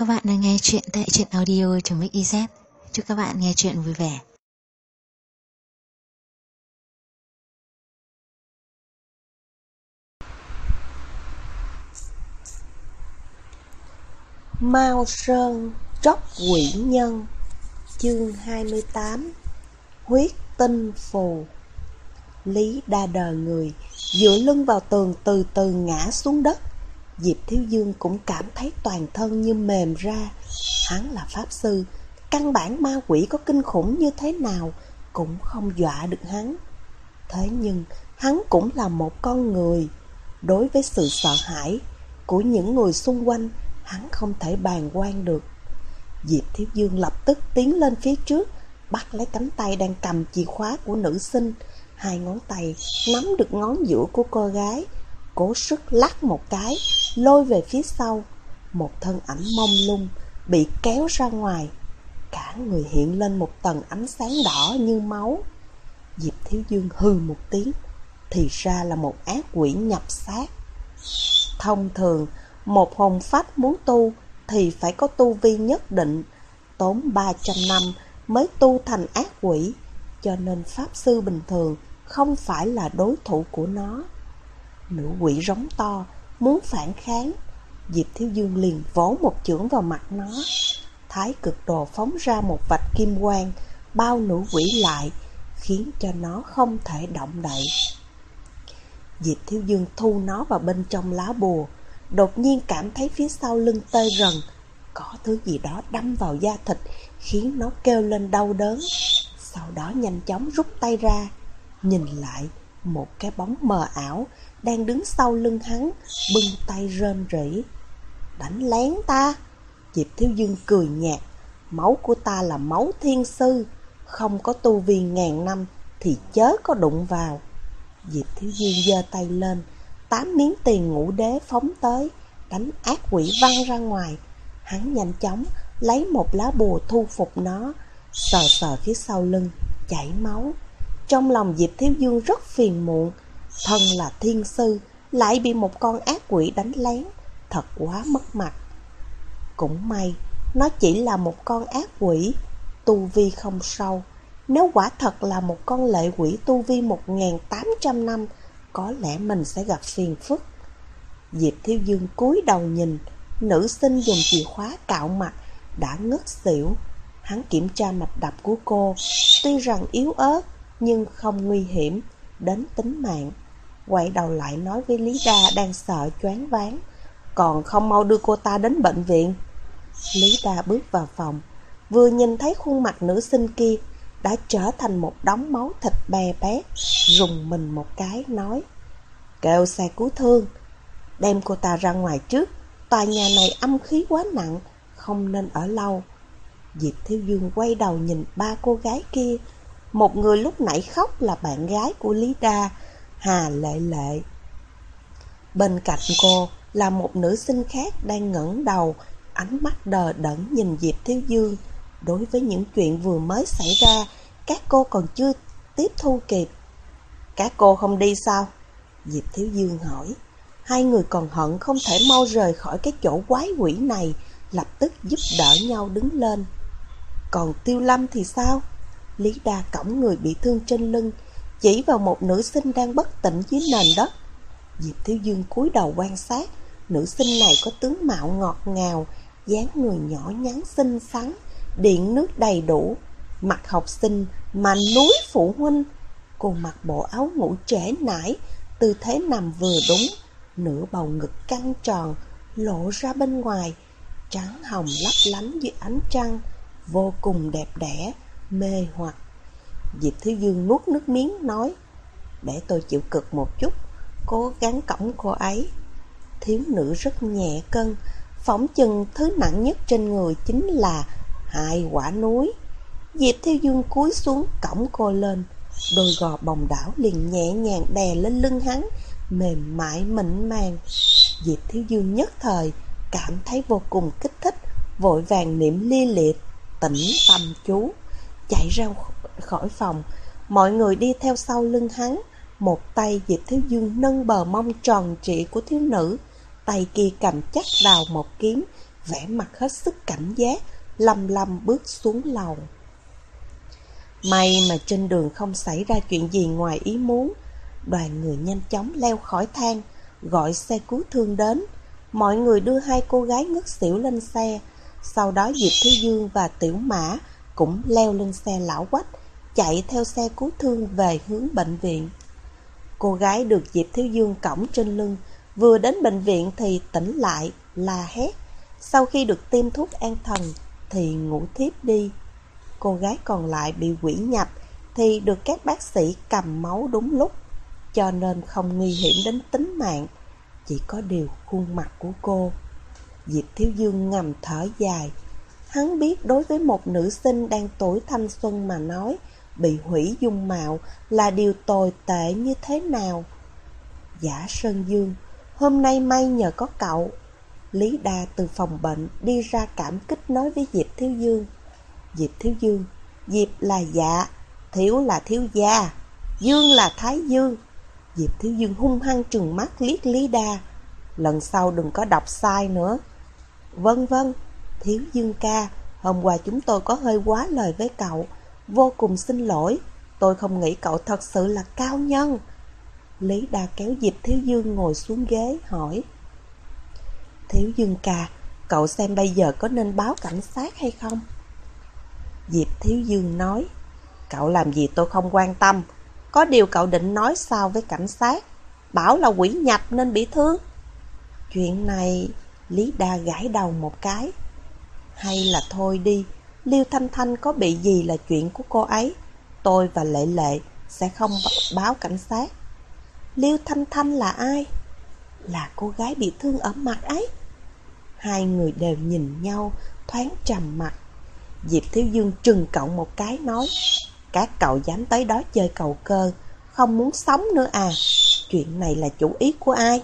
Các bạn đang nghe chuyện tại truyện audio.mix.iz. Chúc các bạn nghe chuyện vui vẻ. Mao Sơn Tróc Quỷ Nhân. Chương 28. Huyết tinh phù. Lý Đa đờ người, dựa lưng vào tường từ từ ngã xuống đất. Diệp Thiếu Dương cũng cảm thấy toàn thân như mềm ra. Hắn là pháp sư, căn bản ma quỷ có kinh khủng như thế nào cũng không dọa được hắn. Thế nhưng hắn cũng là một con người. Đối với sự sợ hãi của những người xung quanh, hắn không thể bàng quan được. Diệp Thiếu Dương lập tức tiến lên phía trước, bắt lấy cánh tay đang cầm chìa khóa của nữ sinh. Hai ngón tay nắm được ngón giữa của cô gái, cố sức lắc một cái, lôi về phía sau. Một thân ảnh mông lung bị kéo ra ngoài, cả người hiện lên một tầng ánh sáng đỏ như máu. Diệp Thiếu Dương hừ một tiếng, thì ra là một ác quỷ nhập xác. Thông thường, một hồn phách muốn tu thì phải có tu vi nhất định, tốn 300 năm mới tu thành ác quỷ, cho nên pháp sư bình thường không phải là đối thủ của nó. Nữ quỷ rống to, muốn phản kháng. Diệp Thiếu Dương liền vỗ một chưởng vào mặt nó. Thái cực đồ phóng ra một vạch kim quang, bao nữ quỷ lại, khiến cho nó không thể động đậy. Diệp Thiếu Dương thu nó vào bên trong lá bùa, đột nhiên cảm thấy phía sau lưng tê rần, có thứ gì đó đâm vào da thịt, khiến nó kêu lên đau đớn. Sau đó nhanh chóng rút tay ra, nhìn lại, một cái bóng mờ ảo đang đứng sau lưng hắn, bưng tay rên rỉ. Đánh lén ta? Diệp Thiếu Dương cười nhạt. Máu của ta là máu thiên sư, không có tu vi ngàn năm thì chớ có đụng vào. Diệp Thiếu Dương giơ tay lên, 8 miếng tiền ngũ đế phóng tới, đánh ác quỷ văng ra ngoài. Hắn nhanh chóng lấy một lá bùa thu phục nó, sờ sờ phía sau lưng, chảy máu. Trong lòng Diệp Thiếu Dương rất phiền muộn, thân là thiên sư lại bị một con ác quỷ đánh lén, thật quá mất mặt. Cũng may nó chỉ là một con ác quỷ, tu vi không sâu. Nếu quả thật là một con lệ quỷ tu vi 1800 năm, có lẽ mình sẽ gặp phiền phức. Diệp Thiếu Dương cúi đầu nhìn, nữ sinh dùng chìa khóa cạo mặt đã ngất xỉu. Hắn kiểm tra mạch đập của cô, tuy rằng yếu ớt nhưng không nguy hiểm đến tính mạng. Quay đầu lại nói với Lý Đa đang sợ choáng váng, còn không mau đưa cô ta đến bệnh viện. Lý Đa bước vào phòng, vừa nhìn thấy khuôn mặt nữ sinh kia đã trở thành một đống máu thịt bè bét, rùng mình một cái nói: kêu xe cứu thương, đem cô ta ra ngoài trước, tòa nhà này âm khí quá nặng, không nên ở lâu. Diệp Thiếu Dương quay đầu nhìn ba cô gái kia. Một người lúc nãy khóc là bạn gái của Lý Đa, Hà Lệ Lệ. Bên cạnh cô là một nữ sinh khác đang ngẩng đầu, ánh mắt đờ đẫn nhìn Diệp Thiếu Dương. Đối với những chuyện vừa mới xảy ra, các cô còn chưa tiếp thu kịp. Các cô không đi sao? Diệp Thiếu Dương hỏi. Hai người còn hận không thể mau rời khỏi cái chỗ quái quỷ này, lập tức giúp đỡ nhau đứng lên. Còn Tiêu Lâm thì sao? Lý Đa cõng người bị thương trên lưng, chỉ vào một nữ sinh đang bất tỉnh dưới nền đất. Diệp Thiếu Dương cúi đầu quan sát. Nữ sinh này có tướng mạo ngọt ngào, dáng người nhỏ nhắn xinh xắn, điện nước đầy đủ, mặt học sinh mà núi phụ huynh. Cô mặc bộ áo ngủ trễ nải, tư thế nằm vừa đúng, nửa bầu ngực căng tròn lộ ra bên ngoài, trắng hồng lấp lánh dưới ánh trăng, vô cùng đẹp đẽ, mê hoặc. Diệp Thiếu Dương nuốt nước miếng nói: để tôi chịu cực một chút, cố gắng cõng cô ấy. Thiếu nữ rất nhẹ cân, phỏng chừng thứ nặng nhất trên người chính là 2 quả núi. Diệp Thiếu Dương cúi xuống cõng cô lên, đôi gò bồng đảo liền nhẹ nhàng đè lên lưng hắn, mềm mại mịn màng. Diệp Thiếu Dương nhất thời cảm thấy vô cùng kích thích, vội vàng niệm lia liệt tĩnh tâm chú, chạy ra khỏi phòng. Mọi người đi theo sau lưng hắn. Một tay Diệp Thiếu Dương nâng bờ mông tròn trịa của thiếu nữ, tay kia cầm chắc đào một kiếm, vẻ mặt hết sức cảnh giác, lầm lầm bước xuống lầu. May mà trên đường không xảy ra chuyện gì ngoài ý muốn. Đoàn người nhanh chóng leo khỏi thang, gọi xe cứu thương đến. Mọi người đưa hai cô gái ngất xỉu lên xe. Sau đó Diệp Thiếu Dương và Tiểu Mã cũng leo lên xe lão Quách, chạy theo xe cứu thương về hướng bệnh viện. Cô gái được Diệp Thiếu Dương cõng trên lưng, vừa đến bệnh viện thì tỉnh lại, la hét. Sau khi được tiêm thuốc an thần thì ngủ thiếp đi. Cô gái còn lại bị quỷ nhập thì được các bác sĩ cầm máu đúng lúc, cho nên không nguy hiểm đến tính mạng. Chỉ có điều khuôn mặt của cô. Diệp Thiếu Dương ngầm thở dài. Hắn biết đối với một nữ sinh đang tuổi thanh xuân mà nói, bị hủy dung mạo là điều tồi tệ như thế nào. Giả Sơn Dương, hôm nay may nhờ có cậu. Lý Đa từ phòng bệnh đi ra cảm kích nói với Diệp Thiếu Dương. Diệp Thiếu Dương, Diệp là dạ, Thiếu là thiếu gia, Dương là Thái Dương. Diệp Thiếu Dương hung hăng trừng mắt liếc Lý Đa. Lần sau đừng có đọc sai nữa. Vâng, Thiếu Dương ca, hôm qua chúng tôi có hơi quá lời với cậu. Vô cùng xin lỗi, tôi không nghĩ cậu thật sự là cao nhân. Lý Đa kéo Diệp Thiếu Dương ngồi xuống ghế hỏi. Thiếu Dương ca, cậu xem bây giờ có nên báo cảnh sát hay không? Diệp Thiếu Dương nói. Cậu làm gì tôi không quan tâm. Có điều cậu định nói sao với cảnh sát? Bảo là quỷ nhập nên bị thương. Chuyện này... Lý Đa gãi đầu một cái. Hay là thôi đi, Liêu Thanh Thanh có bị gì là chuyện của cô ấy. Tôi và Lệ Lệ sẽ không báo cảnh sát. Liêu Thanh Thanh là ai? Là cô gái bị thương ở mặt ấy. Hai người đều nhìn nhau, thoáng trầm mặt. Diệp Thiếu Dương trừng cậu một cái nói. Các cậu dám tới đó chơi cầu cơ, không muốn sống nữa à? Chuyện này là chủ ý của ai?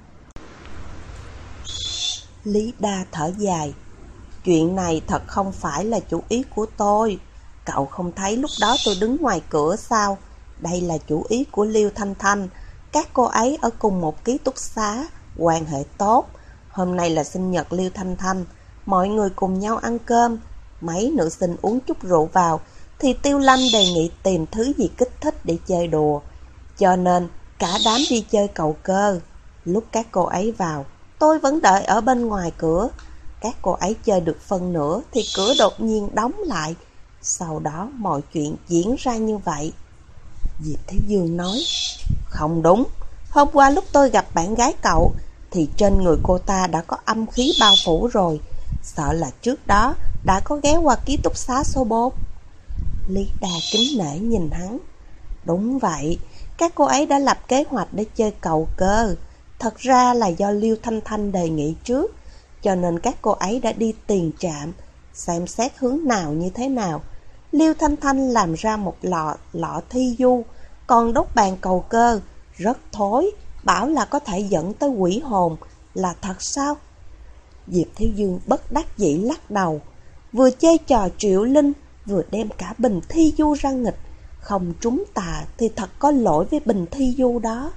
Lý Đa thở dài. Chuyện này thật không phải là chủ ý của tôi. Cậu không thấy lúc đó tôi đứng ngoài cửa sao? Đây là chủ ý của Liêu Thanh Thanh. Các cô ấy ở cùng một ký túc xá, quan hệ tốt. Hôm nay là sinh nhật Liêu Thanh Thanh, mọi người cùng nhau ăn cơm. Mấy nữ sinh uống chút rượu vào thì Tiêu Lâm đề nghị tìm thứ gì kích thích để chơi đùa. Cho nên cả đám đi chơi cầu cơ. Lúc các cô ấy vào, tôi vẫn đợi ở bên ngoài cửa. Các cô ấy chơi được phân nửa thì cửa đột nhiên đóng lại. Sau đó mọi chuyện diễn ra như vậy. Diệp Thiếu Dương nói. Không đúng. Hôm qua lúc tôi gặp bạn gái cậu thì trên người cô ta đã có âm khí bao phủ rồi. Sợ là trước đó đã có ghé qua ký túc xá số 4. Lý Đa kính nể nhìn hắn. Đúng vậy, các cô ấy đã lập kế hoạch để chơi cầu cơ. Thật ra là do Liêu Thanh Thanh đề nghị trước, cho nên các cô ấy đã đi tiền trạm, xem xét hướng nào như thế nào. Liêu Thanh Thanh làm ra một lọ thi du, còn đốt bàn cầu cơ, rất thối, bảo là có thể dẫn tới quỷ hồn. Là thật sao? Diệp Thiếu Dương bất đắc dĩ lắc đầu. Vừa chơi trò triệu linh, vừa đem cả bình thi du ra nghịch. Không trúng tà thì thật có lỗi với bình thi du đó.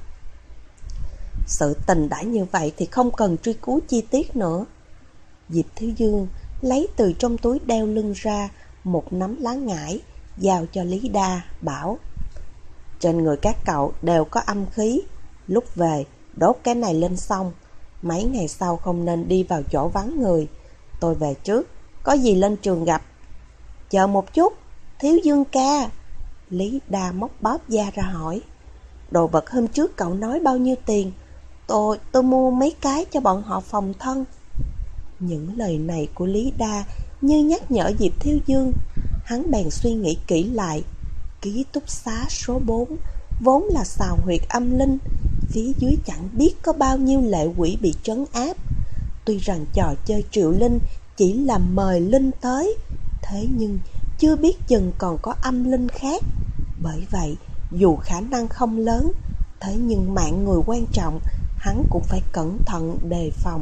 Sự tình đã như vậy thì không cần truy cứu chi tiết nữa. Diệp Thiếu Dương lấy từ trong túi đeo lưng ra một nắm lá ngải, giao cho Lý Đa, bảo. Trên người các cậu đều có âm khí. Lúc về, đốt cái này lên xong. Mấy ngày sau không nên đi vào chỗ vắng người. Tôi về trước, có gì lên trường gặp. Chờ một chút, Thiếu Dương ca. Lý Đa móc bóp da ra hỏi. Đồ vật hôm trước cậu nói bao nhiêu tiền? Tôi mua mấy cái cho bọn họ phòng thân. Những lời này của Lý Đa như nhắc nhở Diệp Thiếu Dương. Hắn bèn suy nghĩ kỹ lại. Ký túc xá số 4 vốn là sào huyệt âm linh. Phía dưới chẳng biết có bao nhiêu lệ quỷ bị trấn áp. Tuy rằng trò chơi triệu linh chỉ là mời linh tới, thế nhưng chưa biết chừng còn có âm linh khác. Bởi vậy dù khả năng không lớn, thế nhưng mạng người quan trọng, hắn cũng phải cẩn thận đề phòng.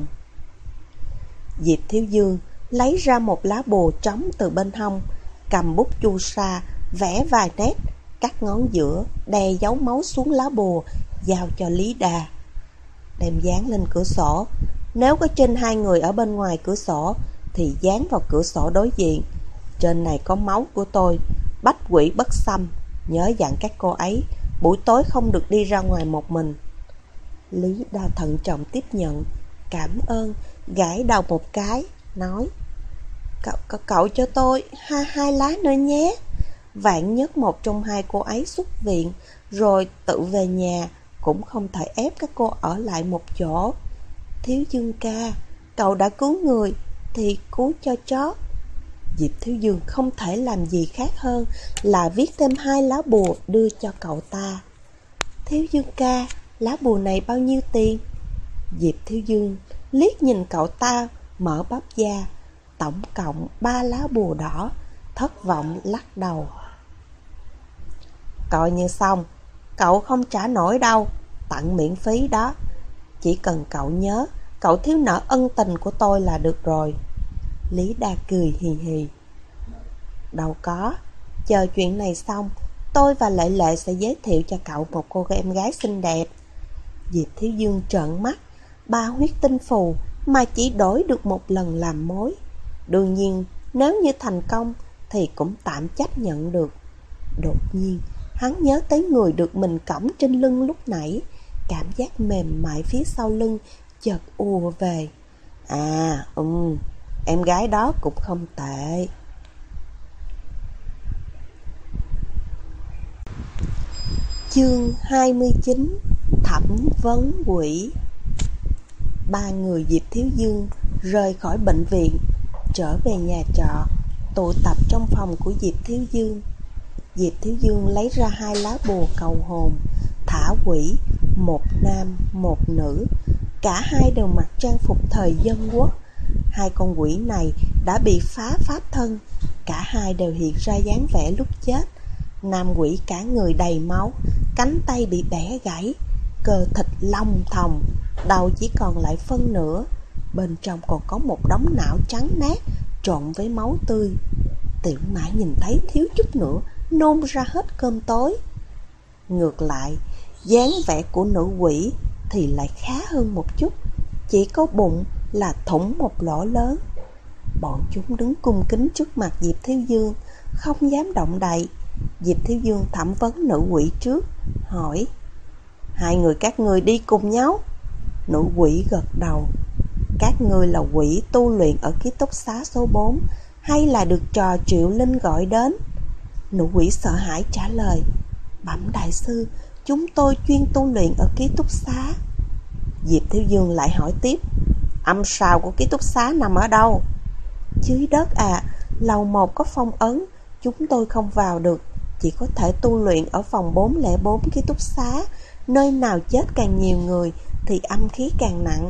Diệp Thiếu Dương lấy ra một lá bùa trống từ bên hông, cầm bút chu sa vẽ vài nét, cắt ngón giữa, đè dấu máu xuống lá bùa, giao cho Lý Đa. Đem dán lên cửa sổ, Nếu có trên 2 người ở bên ngoài cửa sổ thì dán vào cửa sổ đối diện. Trên này có máu của tôi. Bách quỷ bất xâm. Nhớ dặn các cô ấy, buổi tối không được đi ra ngoài một mình. Lý Đa thận trọng tiếp nhận, cảm ơn, gãi đầu một cái, nói: Cậu cho tôi hai lá nữa nhé. Vạn nhất một trong 2 cô ấy xuất viện rồi tự về nhà, cũng không thể ép các cô ở lại một chỗ. Thiếu Dương ca, cậu đã cứu người thì cứu cho chó. Diệp Thiếu Dương không thể làm gì khác hơn là viết thêm 2 lá bùa đưa cho cậu ta. Thiếu Dương ca, lá bùa này bao nhiêu tiền? Diệp Thiếu Dương liếc nhìn cậu ta, mở bắp da. Tổng cộng 3 lá bùa đỏ. Thất vọng lắc đầu. Coi như xong, cậu không trả nổi đâu, tặng miễn phí đó. Chỉ cần cậu nhớ, cậu thiếu nợ ân tình của tôi là được rồi. Lý Đa cười hì hì. Đâu có, chờ chuyện này xong, tôi và Lệ Lệ sẽ giới thiệu cho cậu một cô em gái xinh đẹp. Diệp Thiếu Dương trợn mắt, 3 huyết tinh phù mà chỉ đổi được một lần làm mối. Đương nhiên, nếu như thành công thì cũng tạm chấp nhận được. Đột nhiên, hắn nhớ tới người được mình cõng trên lưng lúc nãy. Cảm giác mềm mại phía sau lưng chợt ùa về. Em gái đó cũng không tệ. Chương 29. Thẩm vấn quỷ. 3 người Diệp Thiếu Dương rời khỏi bệnh viện, trở về nhà trọ, tụ tập trong phòng của Diệp Thiếu Dương. Diệp Thiếu Dương lấy ra 2 lá bùa cầu hồn, thả quỷ, một nam, một nữ. Cả hai đều mặc trang phục thời dân quốc. 2 con quỷ này đã bị phá pháp thân. Cả hai đều hiện ra dáng vẻ lúc chết. Nam quỷ cả người đầy máu, cánh tay bị bẻ gãy, cơ thịt lông thòng, đầu chỉ còn lại phân nửa. Bên trong còn có một đống não trắng nát trộn với máu tươi. Tiểu Mã nhìn thấy thiếu chút nữa nôn ra hết cơm tối. Ngược lại, dáng vẻ của nữ quỷ thì lại khá hơn một chút, chỉ có bụng là thủng một lỗ lớn. Bọn chúng đứng cung kính trước mặt Diệp Thiếu Dương, không dám động đậy. Diệp Thiếu Dương thẩm vấn nữ quỷ trước, hỏi: 2 người các ngươi đi cùng nhau? Nữ quỷ gật đầu. Các ngươi là quỷ tu luyện ở ký túc xá số 4 hay là được trò Triệu Linh gọi đến? Nữ quỷ sợ hãi trả lời: Bẩm đại sư, chúng tôi chuyên tu luyện ở ký túc xá. Diệp Thiếu Dương lại hỏi tiếp: Âm sào của ký túc xá nằm ở đâu? Dưới đất à, lầu 1 có phong ấn, chúng tôi không vào được, chỉ có thể tu luyện ở phòng 404 ký túc xá. Nơi nào chết càng nhiều người thì âm khí càng nặng.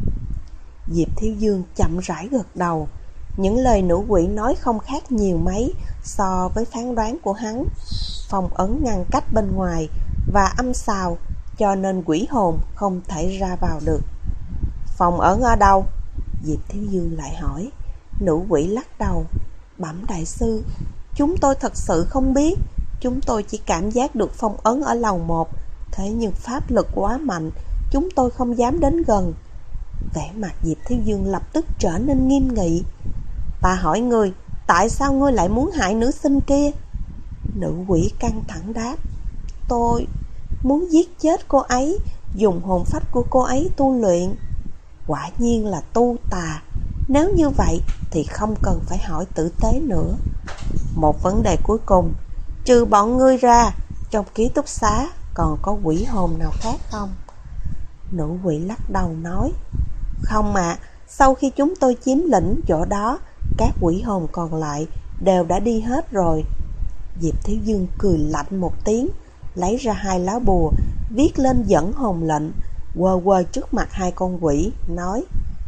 Diệp Thiếu Dương chậm rãi gật đầu. Những lời nữ quỷ nói không khác nhiều mấy so với phán đoán của hắn. Phòng ấn ngăn cách bên ngoài và âm sào, cho nên quỷ hồn không thể ra vào được. Phòng ấn ở đâu? Diệp Thiếu Dương lại hỏi. Nữ quỷ lắc đầu. Bẩm đại sư, chúng tôi thật sự không biết. Chúng tôi chỉ cảm giác được phong ấn ở lầu 1. Thế nhưng pháp lực quá mạnh, chúng tôi không dám đến gần. Vẻ mặt Diệp Thiếu Dương lập tức trở nên nghiêm nghị. Ta hỏi ngươi, tại sao ngươi lại muốn hại nữ sinh kia? Nữ quỷ căng thẳng đáp. Tôi muốn giết chết cô ấy, dùng hồn phách của cô ấy tu luyện. Quả nhiên là tu tà. Nếu như vậy thì không cần phải hỏi tử tế nữa. Một vấn đề cuối cùng, trừ bọn ngươi ra, trong ký túc xá còn có quỷ hồn nào khác không? Nữ quỷ lắc đầu nói. Không ạ, sau khi chúng tôi chiếm lĩnh chỗ đó, các quỷ hồn còn lại đều đã đi hết rồi. Diệp Thiếu Dương cười lạnh một tiếng, lấy ra 2 lá bùa, viết lên dẫn hồn lệnh, quơ quơ trước mặt 2 con quỷ, nói.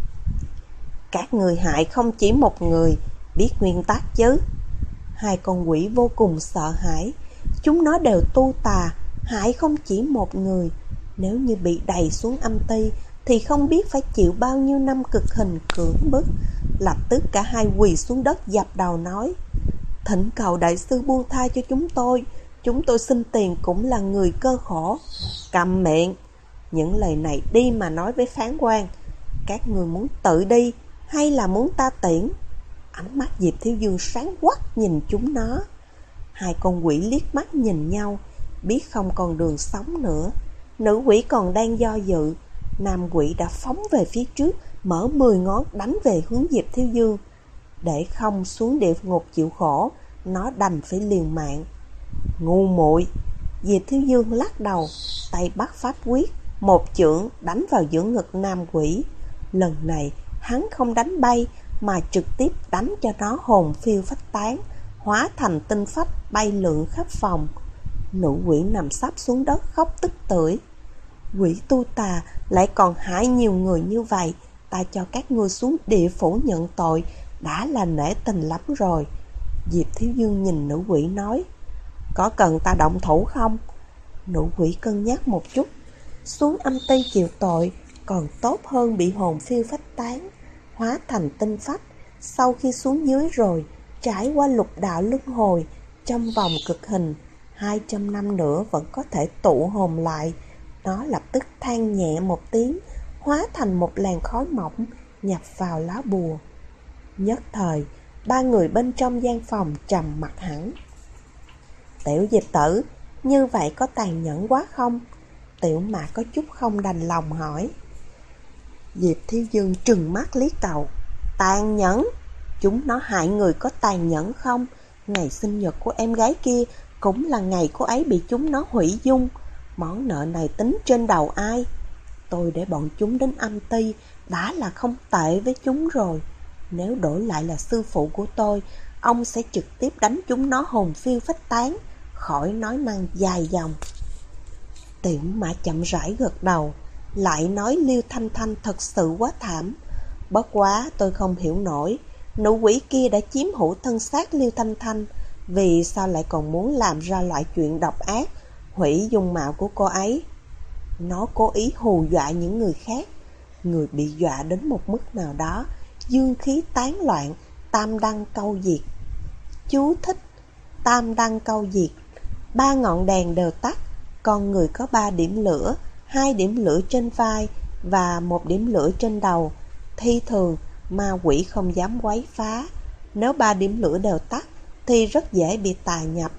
Các người hại không chỉ một người, biết nguyên tắc chứ? 2 con quỷ vô cùng sợ hãi. Chúng nó đều tu tà, hại không chỉ một người. Nếu như bị đày xuống âm ty thì không biết phải chịu bao nhiêu năm cực hình cưỡng bức. Lập tức cả hai quỳ xuống đất dập đầu nói. Thỉnh cầu đại sư buông tha cho chúng tôi xin tiền cũng là người cơ khổ. Câm miệng. Những lời này đi mà nói với phán quan. Các người muốn tự đi hay là muốn ta tiễn? Ánh mắt Diệp Thiếu Dương sáng quắc nhìn chúng nó. Hai con quỷ liếc mắt nhìn nhau, biết không còn đường sống nữa. Nữ quỷ còn đang do dự, nam quỷ đã phóng về phía trước, mở 10 ngón đánh về hướng Diệp Thiếu Dương. Để không xuống địa ngục chịu khổ, nó đành phải liều mạng. Ngu muội! Diệp Thiếu Dương lắc đầu, tay bắt pháp quyết, một chưởng đánh vào giữa ngực nam quỷ. Lần này hắn không đánh bay mà trực tiếp đánh cho nó hồn phiêu phách tán, hóa thành tinh phách bay lượn khắp phòng. Nữ quỷ nằm sắp xuống đất khóc tức tưởi. Quỷ tu tà lại còn hại nhiều người như vậy, ta cho các ngươi xuống địa phủ nhận tội đã là nể tình lắm rồi. Diệp Thiếu Dương nhìn nữ quỷ nói, có cần ta động thủ không? Nữ quỷ cân nhắc một chút, xuống âm ty chịu tội còn tốt hơn bị hồn phiêu phách tán, hóa thành tinh phách. Sau khi xuống dưới rồi, trải qua lục đạo luân hồi, trong vòng cực hình 200 năm nữa vẫn có thể tụ hồn lại. Nó lập tức than nhẹ một tiếng, hóa thành một làn khói mỏng nhập vào lá bùa. Nhất thời, ba người bên trong gian phòng trầm mặt hẳn. Tiểu Diệp tử, như vậy có tàn nhẫn quá không? Tiểu Mạc có chút không đành lòng hỏi. Diệp Thiếu Dương trừng mắt liếc cậu. Tàn nhẫn? Chúng nó hại người có tàn nhẫn không? Ngày sinh nhật của em gái kia cũng là ngày cô ấy bị chúng nó hủy dung. Món nợ này tính trên đầu ai? Tôi để bọn chúng đến âm ty đã là không tệ với chúng rồi. Nếu đổi lại là sư phụ của tôi, ông sẽ trực tiếp đánh chúng nó hồn phiêu phách tán, khỏi nói năng dài dòng. Tiểu Mã chậm rãi gật đầu, lại nói Liêu Thanh Thanh thật sự quá thảm. Bất quá tôi không hiểu nổi, nữ quỷ kia đã chiếm hữu thân xác Liêu Thanh Thanh, vì sao lại còn muốn làm ra loại chuyện độc ác, hủy dung mạo của cô ấy. Nó cố ý hù dọa những người khác. Người bị dọa đến một mức nào đó, dương khí tán loạn, tam đăng câu diệt. Chú thích: tam đăng câu diệt, 3 ngọn đèn đều tắt, con người có 3 điểm lửa, 2 điểm lửa trên vai và 1 điểm lửa trên đầu. Thi thường ma quỷ không dám quấy phá. Nếu 3 điểm lửa đều tắt thì rất dễ bị tà nhập.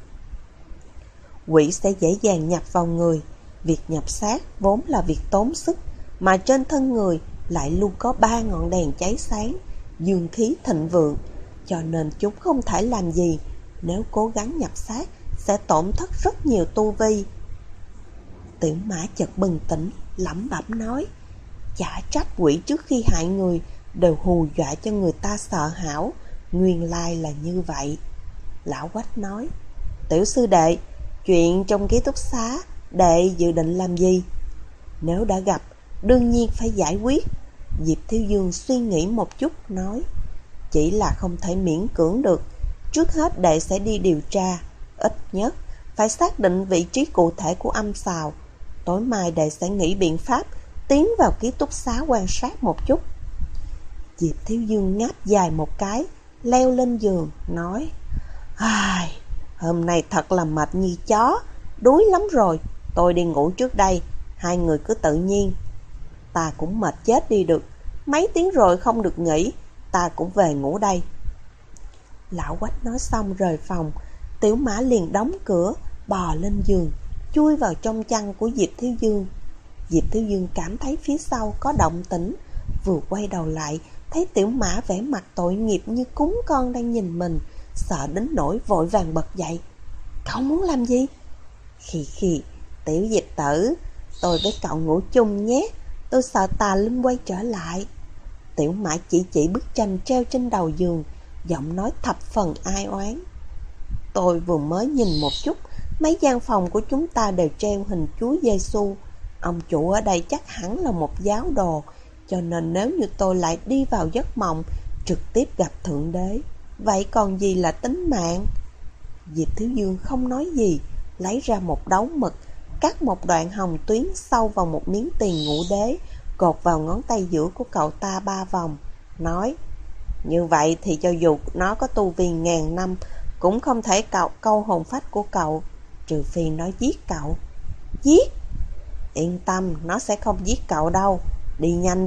Quỷ sẽ dễ dàng nhập vào người. Việc nhập xác vốn là việc tốn sức, mà trên thân người lại luôn có 3 ngọn đèn cháy sáng, dương khí thịnh vượng, cho nên chúng không thể làm gì. Nếu cố gắng nhập xác sẽ tổn thất rất nhiều tu vi. Tiểu Mã chợt bừng tỉnh, lẩm bẩm nói, chả trách quỷ trước khi hại người đều hù dọa cho người ta sợ hãi, nguyên lai là như vậy. Lão Quách nói, tiểu sư đệ, chuyện trong ký túc xá đệ dự định làm gì? Nếu đã gặp, đương nhiên phải giải quyết. Diệp Thiếu Dương suy nghĩ một chút nói, chỉ là không thể miễn cưỡng được. Trước hết đệ sẽ đi điều tra, ít nhất phải xác định vị trí cụ thể của âm xào. Tối mai đệ sẽ nghĩ biện pháp tiến vào ký túc xá quan sát một chút. Diệp Thiếu Dương ngáp dài một cái, leo lên giường nói, ai, hôm nay thật là mệt như chó, đuối lắm rồi, tôi đi ngủ trước đây, hai người cứ tự nhiên. Ta cũng mệt chết đi được, mấy tiếng rồi không được nghỉ, ta cũng về ngủ đây. Lão Quách nói xong rời phòng, Tiểu Mã liền đóng cửa, bò lên giường, chui vào trong chăn của Diệp Thiếu Dương. Diệp Thiếu Dương cảm thấy phía sau có động tĩnh, vừa quay đầu lại, thấy Tiểu Mã vẻ mặt tội nghiệp như cún con đang nhìn mình, sợ đến nỗi vội vàng bật dậy. Cậu muốn làm gì? Khì khì, Tiểu Diệp tử, tôi với cậu ngủ chung nhé, tôi sợ tà linh quay trở lại. Tiểu Mã chỉ bức tranh treo trên đầu giường, giọng nói thập phần ai oán. Tôi vừa mới nhìn một chút, mấy gian phòng của chúng ta đều treo hình Chúa Giêsu. Ông chủ ở đây chắc hẳn là một giáo đồ, cho nên nếu như tôi lại đi vào giấc mộng, trực tiếp gặp Thượng Đế, vậy còn gì là tính mạng? Diệp Thiếu Dương không nói gì, lấy ra một đấu mực, cắt một đoạn hồng tuyến sâu vào một miếng tiền ngũ đế, cột vào ngón tay giữa của cậu ta 3 vòng, nói, như vậy thì cho dù nó có tu vi 1000 năm, cũng không thể câu hồn phách của cậu, trừ phi nó giết cậu. Giết? Yên tâm, nó sẽ không giết cậu đâu, đi nhanh đi,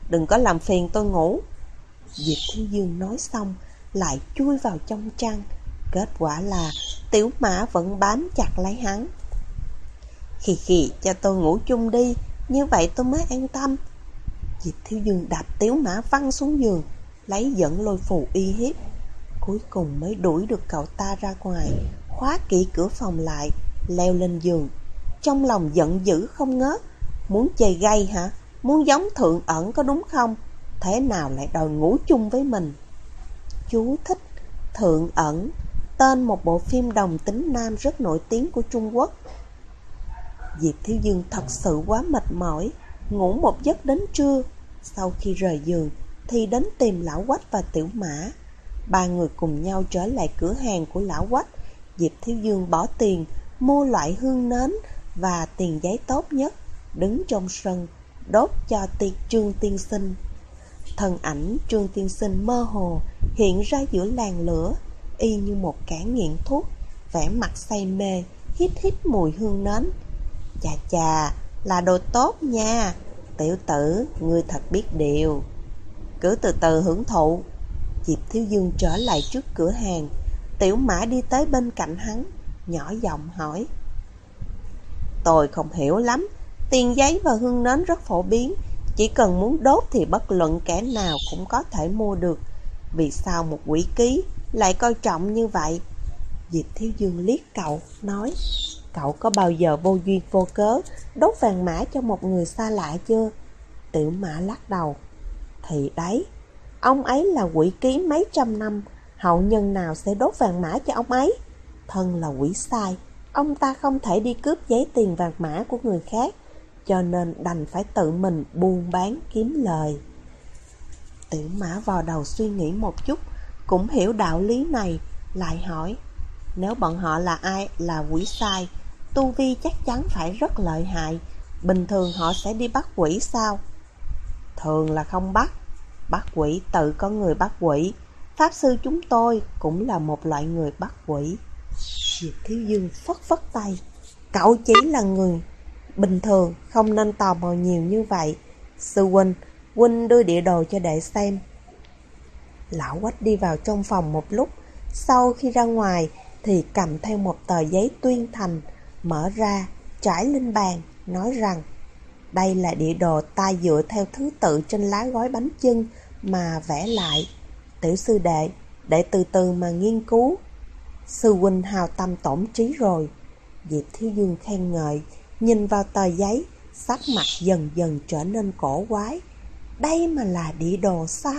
đừng có làm phiền tôi ngủ. Diệp Thiếu Dương nói xong lại chui vào trong chăn. Kết quả là Tiểu Mã vẫn bám chặt lấy hắn. Khì khì, cho tôi ngủ chung đi, như vậy tôi mới an tâm. Diệp Thiếu Dương đạp Tiểu Mã văng xuống giường, lấy dẫn lôi phù uy hiếp. Cuối cùng mới đuổi được cậu ta ra ngoài, khóa kỹ cửa phòng lại, leo lên giường. Trong lòng giận dữ không ngớt. Muốn chơi gay hả? Muốn giống Thượng Ẩn có đúng không? Thế nào lại đòi ngủ chung với mình? Chú thích: Thượng Ẩn, tên một bộ phim đồng tính nam rất nổi tiếng của Trung Quốc. Diệp Thiếu Dương thật sự quá mệt mỏi, ngủ một giấc đến trưa. Sau khi rời giường thì đến tìm Lão Quách và Tiểu Mã. Ba người cùng nhau trở lại cửa hàng của Lão Quách. Diệp Thiếu Dương bỏ tiền mua loại hương nến và tiền giấy tốt nhất, đứng trong sân đốt cho Trương tiên sinh. Thân ảnh Trương tiên sinh mơ hồ hiện ra giữa làn lửa, y như một kẻ nghiện thuốc, vẻ mặt say mê, hít mùi hương nến. Chà chà, là đồ tốt nha. Tiểu tử, ngươi thật biết điều. Cứ từ từ hưởng thụ. Diệp Thiếu Dương trở lại trước cửa hàng. Tiểu Mã đi tới bên cạnh hắn, nhỏ giọng hỏi: Tôi không hiểu lắm, tiền giấy và hương nến rất phổ biến, chỉ cần muốn đốt thì bất luận kẻ nào cũng có thể mua được. Vì sao một quỷ ký lại coi trọng như vậy? Diệp Thiếu Dương liếc cậu, nói: Cậu có bao giờ vô duyên vô cớ đốt vàng mã cho một người xa lạ chưa? Tiểu Mã lắc đầu: Thì đấy, ông ấy là quỷ ký mấy trăm năm, hậu nhân nào sẽ đốt vàng mã cho ông ấy? Thân là quỷ sai, ông ta không thể đi cướp giấy tiền vàng mã của người khác, cho nên đành phải tự mình buôn bán kiếm lời. Tiểu Mã vào đầu suy nghĩ một chút, cũng hiểu đạo lý này, lại hỏi: Nếu bọn họ là ai là quỷ sai, tu vi chắc chắn phải rất lợi hại, bình thường họ sẽ đi bắt quỷ sao? Thường là không bắt. Bắt quỷ tự có người bắt quỷ. Pháp sư chúng tôi cũng là một loại người bắt quỷ. Diệp Thiếu Dương phất phất tay: Cậu chỉ là người bình thường, không nên tò mò nhiều như vậy. Sư huynh, huynh đưa địa đồ cho đệ xem. Lão Quách đi vào trong phòng một lúc, sau khi ra ngoài thì cầm theo một tờ giấy tuyên thành, mở ra, trải lên bàn, nói rằng: Đây là địa đồ ta dựa theo thứ tự trên lá gói bánh chưng mà vẽ lại. Tiểu sư đệ, để từ từ mà nghiên cứu. Sư huynh hào tâm tổn trí rồi. Diệp Thiếu Dương khen ngợi, nhìn vào tờ giấy, sắc mặt dần dần trở nên cổ quái. Đây mà là địa đồ sao?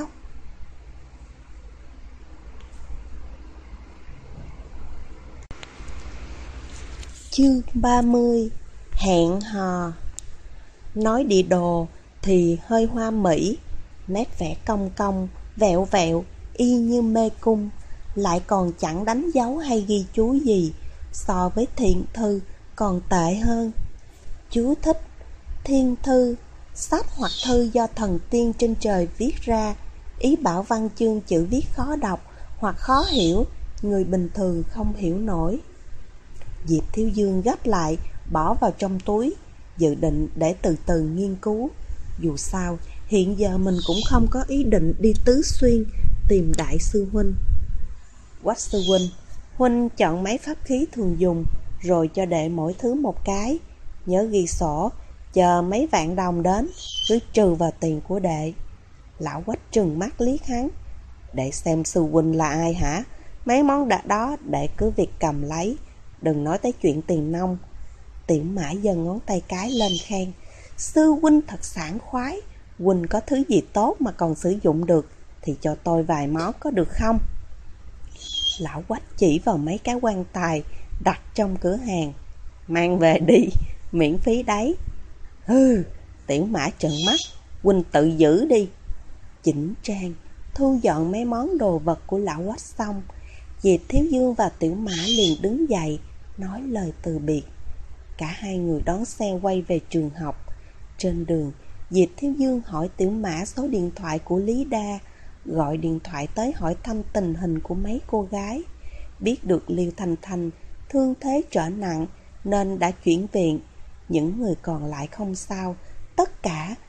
Chương 30: Hẹn hò. Nói địa đồ thì hơi hoa mỹ, nét vẽ cong cong, vẹo vẹo, y như mê cung, lại còn chẳng đánh dấu hay ghi chú gì, so với thiện thư còn tệ hơn. Chú thích: Thiên thư, sách hoặc thư do thần tiên trên trời viết ra, ý bảo văn chương chữ viết khó đọc hoặc khó hiểu, người bình thường không hiểu nổi. Diệp Thiếu Dương gấp lại, bỏ vào trong túi, dự định để từ từ nghiên cứu. Dù sao, hiện giờ mình cũng không có ý định đi Tứ Xuyên tìm đại sư huynh. Quách sư huynh, huynh chọn mấy pháp khí thường dùng, rồi cho đệ mỗi thứ một cái. Nhớ ghi sổ, chờ mấy vạn đồng đến, cứ trừ vào tiền của đệ. Lão Quách trừng mắt liếc hắn: Đệ xem sư huynh là ai hả? Mấy món đó đệ cứ việc cầm lấy, đừng nói tới chuyện tiền nong. Tiểu Mã giơ ngón tay cái lên khen: Sư huynh thật sảng khoái, huynh có thứ gì tốt mà còn sử dụng được thì cho tôi vài món có được không? Lão Quách chỉ vào mấy cái quan tài đặt trong cửa hàng: Mang về đi, miễn phí đấy. Hừ, Tiểu Mã trợn mắt: huynh tự giữ đi. Chỉnh trang thu dọn mấy món đồ vật của Lão Quách xong, Diệp Thiếu Dương và Tiểu Mã liền đứng dậy, nói lời từ biệt. Cả hai người đón xe quay về trường học. Trên đường, Diệp Thiếu Dương hỏi Tiểu Mã số điện thoại của Lý Đa, gọi điện thoại tới hỏi thăm tình hình của mấy cô gái. Biết được Liêu Thanh Thanh thương thế trở nặng nên đã chuyển viện. Những người còn lại không sao, tất cả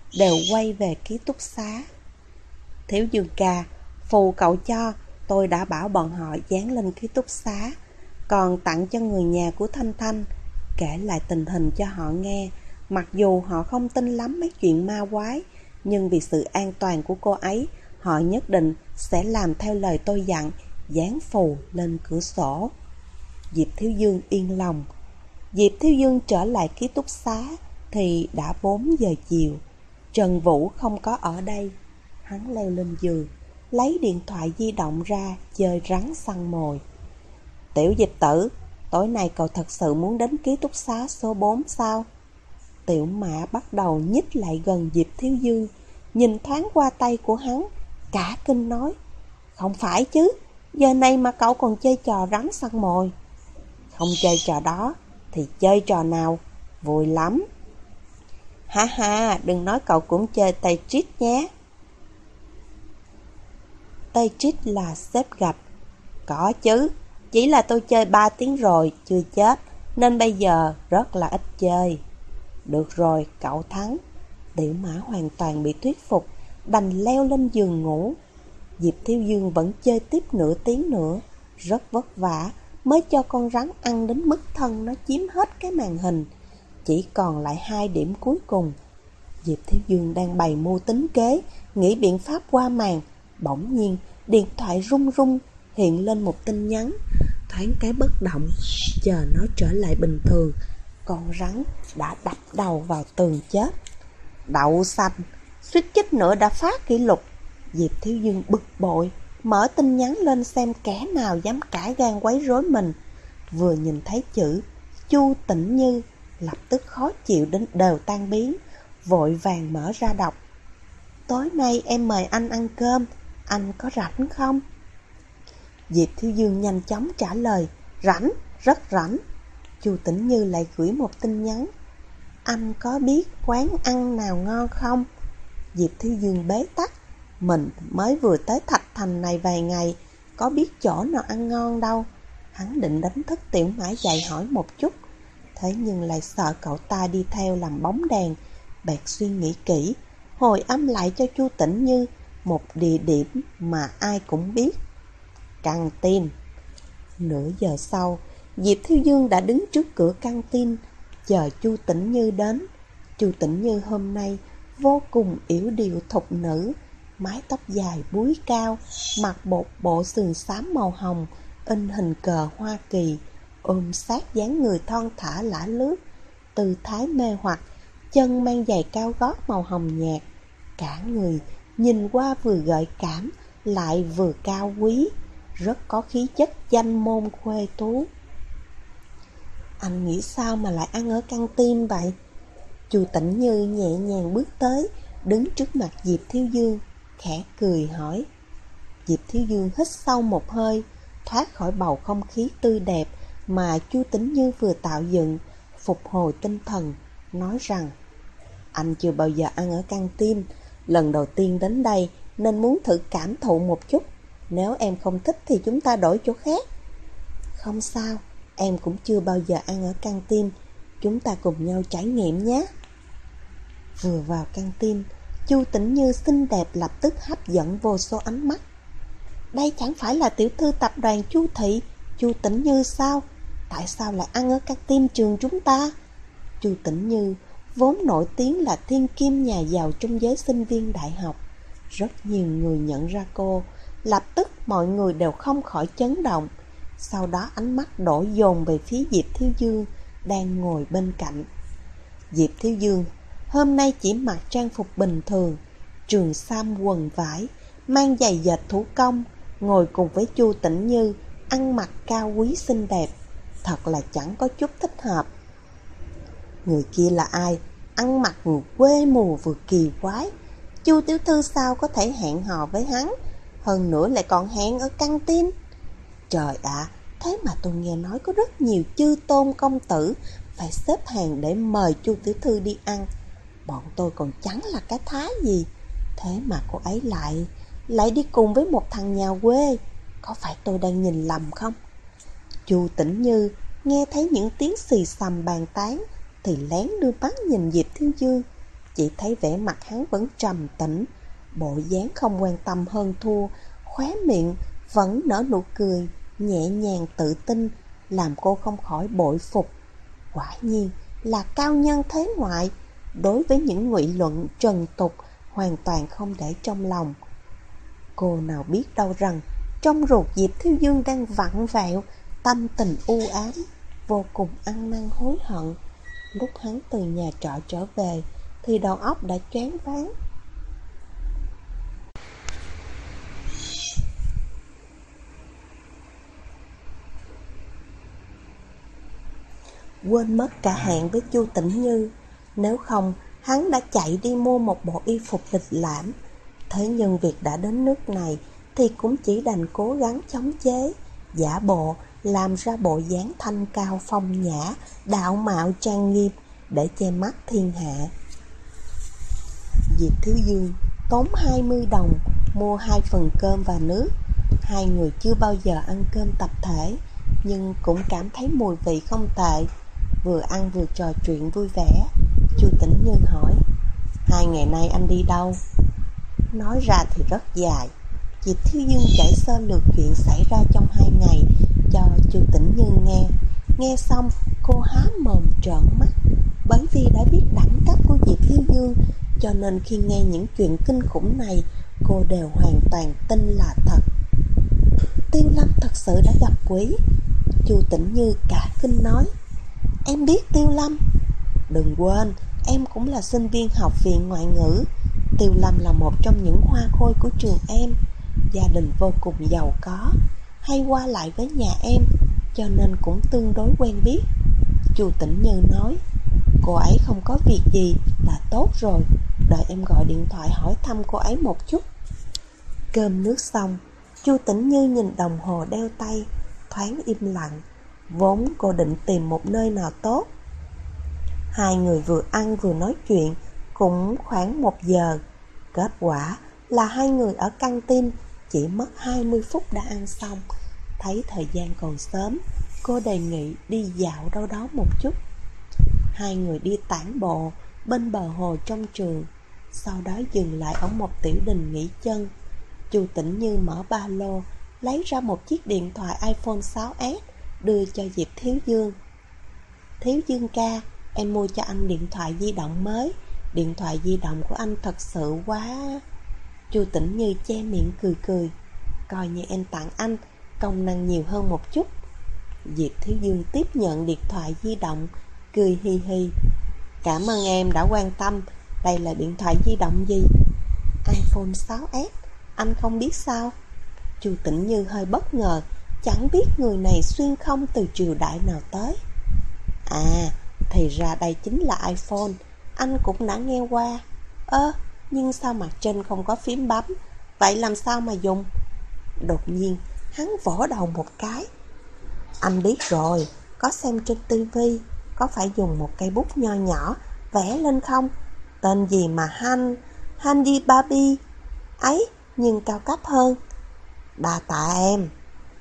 đều quay về ký túc xá. Thiếu Dương ca, phù cậu cho, tôi đã bảo bọn họ dán lên ký túc xá, còn tặng cho người nhà của Thanh Thanh, kể lại tình hình cho họ nghe. Mặc dù họ không tin lắm mấy chuyện ma quái, nhưng vì sự an toàn của cô ấy, họ nhất định sẽ làm theo lời tôi dặn, dán phù lên cửa sổ. Diệp Thiếu Dương yên lòng. Diệp Thiếu Dương trở lại ký túc xá thì đã 4 giờ chiều. Trần Vũ không có ở đây. Hắn leo lên giường, lấy điện thoại di động ra chơi rắn săn mồi. Tiểu Diệp tử, tối nay cậu thật sự muốn đến ký túc xá số 4 sao? Tiểu Mã bắt đầu nhích lại gần Diệp Thiếu Dương, nhìn thoáng qua tay của hắn, cả kinh nói: Không phải chứ, giờ này mà cậu còn chơi trò rắn săn mồi. Không chơi trò đó thì chơi trò nào? Vui lắm. Ha ha, đừng nói cậu cũng chơi tay trít nhé. Tay trít là xếp gạch. Có chứ, chỉ là tôi chơi 3 tiếng rồi, chưa chết, nên bây giờ rất là ít chơi. Được rồi, cậu thắng. Tiểu Mã hoàn toàn bị thuyết phục, đành leo lên giường ngủ. Diệp Thiếu Dương vẫn chơi tiếp nửa tiếng nữa, rất vất vả mới cho con rắn ăn đến mức thân nó chiếm hết cái màn hình. Chỉ còn lại 2 điểm cuối cùng. Diệp Thiếu Dương đang bày mưu tính kế, nghĩ biện pháp qua màn. Bỗng nhiên điện thoại rung rung, hiện lên một tin nhắn. Thoáng cái bất động, chờ nó trở lại bình thường. Con rắn đã đập đầu vào tường chết. Đậu xanh, suýt chút nữa đã phá kỷ lục. Diệp Thiếu Dương bực bội, mở tin nhắn lên xem kẻ nào dám cả gan quấy rối mình. Vừa nhìn thấy chữ Chu Tĩnh Như, lập tức khó chịu đến đều tan biến, vội vàng mở ra đọc. Tối nay em mời anh ăn cơm, anh có rảnh không? Diệp Thiếu Dương nhanh chóng trả lời, rảnh, rất rảnh. Chu Tĩnh Như lại gửi một tin nhắn, anh có biết quán ăn nào ngon không? Diệp Thiếu Dương bế tắc, mình mới vừa tới Thạch Thành này vài ngày, có biết chỗ nào ăn ngon đâu. Hắn định đánh thức Tiểu Mã dậy hỏi một chút, thế nhưng lại sợ cậu ta đi theo làm bóng đèn, bèn suy nghĩ kỹ, hồi âm lại cho Chu Tĩnh Như một địa điểm mà ai cũng biết, căng tin. Nửa giờ sau, Diệp Thiếu Dương đã đứng trước cửa căng tin, chờ Chu Tĩnh Như đến. Chu Tĩnh Như hôm nay vô cùng yểu điệu thục nữ, mái tóc dài búi cao, mặc một bộ sườn xám màu hồng, in hình cờ Hoa Kỳ, ôm sát dáng người thon thả lả lướt, tư thái mê hoặc, chân mang giày cao gót màu hồng nhạt. Cả người nhìn qua vừa gợi cảm, lại vừa cao quý, rất có khí chất danh môn khuê tú. Anh nghĩ sao mà lại ăn ở căng tin vậy? Chu Tĩnh Như nhẹ nhàng bước tới, đứng trước mặt Diệp Thiếu Dương, khẽ cười hỏi. Diệp Thiếu Dương hít sâu một hơi, thoát khỏi bầu không khí tươi đẹp mà Chu Tĩnh Như vừa tạo dựng, phục hồi tinh thần, nói rằng: Anh chưa bao giờ ăn ở căng tin, lần đầu tiên đến đây nên muốn thử cảm thụ một chút. Nếu em không thích thì chúng ta đổi chỗ khác. Không sao, em cũng chưa bao giờ ăn ở căng tin, chúng ta cùng nhau trải nghiệm nhé. Vừa vào căng tin, Chu Tĩnh Như xinh đẹp lập tức hấp dẫn vô số ánh mắt. Đây chẳng phải là tiểu thư tập đoàn Chu Thị, Chu Tĩnh Như sao? Tại sao lại ăn ở căng tin trường chúng ta? Chu Tĩnh Như vốn nổi tiếng là thiên kim nhà giàu trong giới sinh viên đại học. Rất nhiều người nhận ra cô, lập tức mọi người đều không khỏi chấn động. Sau đó ánh mắt đổ dồn về phía Diệp Thiếu Dương đang ngồi bên cạnh. Diệp Thiếu Dương hôm nay chỉ mặc trang phục bình thường, trường sam quần vải, mang giày dệt thủ công, ngồi cùng với Chu Tĩnh Như, ăn mặc cao quý xinh đẹp, thật là chẳng có chút thích hợp. Người kia là ai? Ăn mặc vừa quê mùa vừa kỳ quái. Chu tiểu thư sao có thể hẹn hò với hắn, hơn nữa lại còn hẹn ở căng tin? Trời ạ, thế mà tôi nghe nói có rất nhiều chư tôn công tử phải xếp hàng để mời Chu tiểu thư đi ăn. Bọn tôi còn chẳng là cái thá gì, thế mà cô ấy lại đi cùng với một thằng nhà quê. Có phải tôi đang nhìn lầm không? Chu Tĩnh Như nghe thấy những tiếng xì xầm bàn tán thì lén đưa mắt nhìn Diệp Thiếu Dương, chỉ thấy vẻ mặt hắn vẫn trầm tĩnh, bộ dáng không quan tâm hơn thua, khóe miệng vẫn nở nụ cười nhẹ nhàng tự tin, làm cô không khỏi bội phục. Quả nhiên là cao nhân thế ngoại, đối với những ngụy luận trần tục hoàn toàn không để trong lòng. Cô nào biết đâu rằng trong ruột Diệp Thiếu Dương đang vặn vẹo, tâm tình u ám, vô cùng ăn năn hối hận. Lúc hắn từ nhà trọ trở về thì đầu óc đã choáng váng. Quên mất cả hẹn với Chu Tĩnh Như. Nếu không, hắn đã chạy đi mua một bộ y phục lịch lãm. Thế nhưng việc đã đến nước này thì cũng chỉ đành cố gắng chống chế, giả bộ làm ra bộ dáng thanh cao phong nhã, đạo mạo trang nghiêm để che mắt thiên hạ. Diệp Thiếu Dương tốn 20 đồng mua 2 phần cơm và nước. Hai người chưa bao giờ ăn cơm tập thể, nhưng cũng cảm thấy mùi vị không tệ. Vừa ăn vừa trò chuyện vui vẻ. Chu Tĩnh Như hỏi: 2 ngày nay anh đi đâu? Nói ra thì rất dài. Diệp Thiếu Dương kể sơ lược chuyện xảy ra trong 2 ngày cho Chu Tĩnh Như nghe. Nghe xong cô há mồm trợn mắt. Bởi vì đã biết đẳng cấp của Diệp Thiếu Dương, cho nên khi nghe những chuyện kinh khủng này, cô đều hoàn toàn tin là thật. Tiêu Lâm thật sự đã gặp quỷ. Chu Tĩnh Như cả kinh nói: Em biết Tiêu Lâm? Đừng quên, em cũng là sinh viên học viện ngoại ngữ. Tiêu Lâm là một trong những hoa khôi của trường em. Gia đình vô cùng giàu có, hay qua lại với nhà em, cho nên cũng tương đối quen biết. Chu Tĩnh Như nói: Cô ấy không có việc gì là tốt rồi. Đợi em gọi điện thoại hỏi thăm cô ấy một chút. Cơm nước xong, Chu Tĩnh Như nhìn đồng hồ đeo tay, thoáng im lặng. Vốn cô định tìm một nơi nào tốt. Hai người vừa ăn vừa nói chuyện cũng khoảng 1 giờ. Kết quả là hai người ở căng tin chỉ mất 20 phút đã ăn xong. Thấy thời gian còn sớm, cô đề nghị đi dạo đâu đó một chút. Hai người đi tản bộ bên bờ hồ trong trường, sau đó dừng lại ở một tiểu đình nghỉ chân. Chu Tĩnh Như mở ba lô, lấy ra một chiếc điện thoại iPhone 6s đưa cho Diệp Thiếu Dương. Thiếu Dương ca, em mua cho anh điện thoại di động mới. Điện thoại di động của anh thật sự quá... Chu Tĩnh Như che miệng cười cười. Coi như em tặng anh, công năng nhiều hơn một chút. Diệp Thiếu Dương tiếp nhận điện thoại di động, cười hi hi. Cảm ơn em đã quan tâm. Đây là điện thoại di động gì? iPhone 6s. Anh không biết sao? Chu Tĩnh Như hơi bất ngờ, chẳng biết người này xuyên không từ triều đại nào tới. À, thì ra đây chính là iPhone. Anh cũng đã nghe qua. Nhưng sao mặt trên không có phím bấm? Vậy làm sao mà dùng? Đột nhiên hắn vỗ đầu một cái. Anh biết rồi, có xem trên tivi. Có phải dùng một cây bút nho nhỏ vẽ lên không? Tên gì mà Handy Barbie ấy, nhưng cao cấp hơn. Đa tạ em.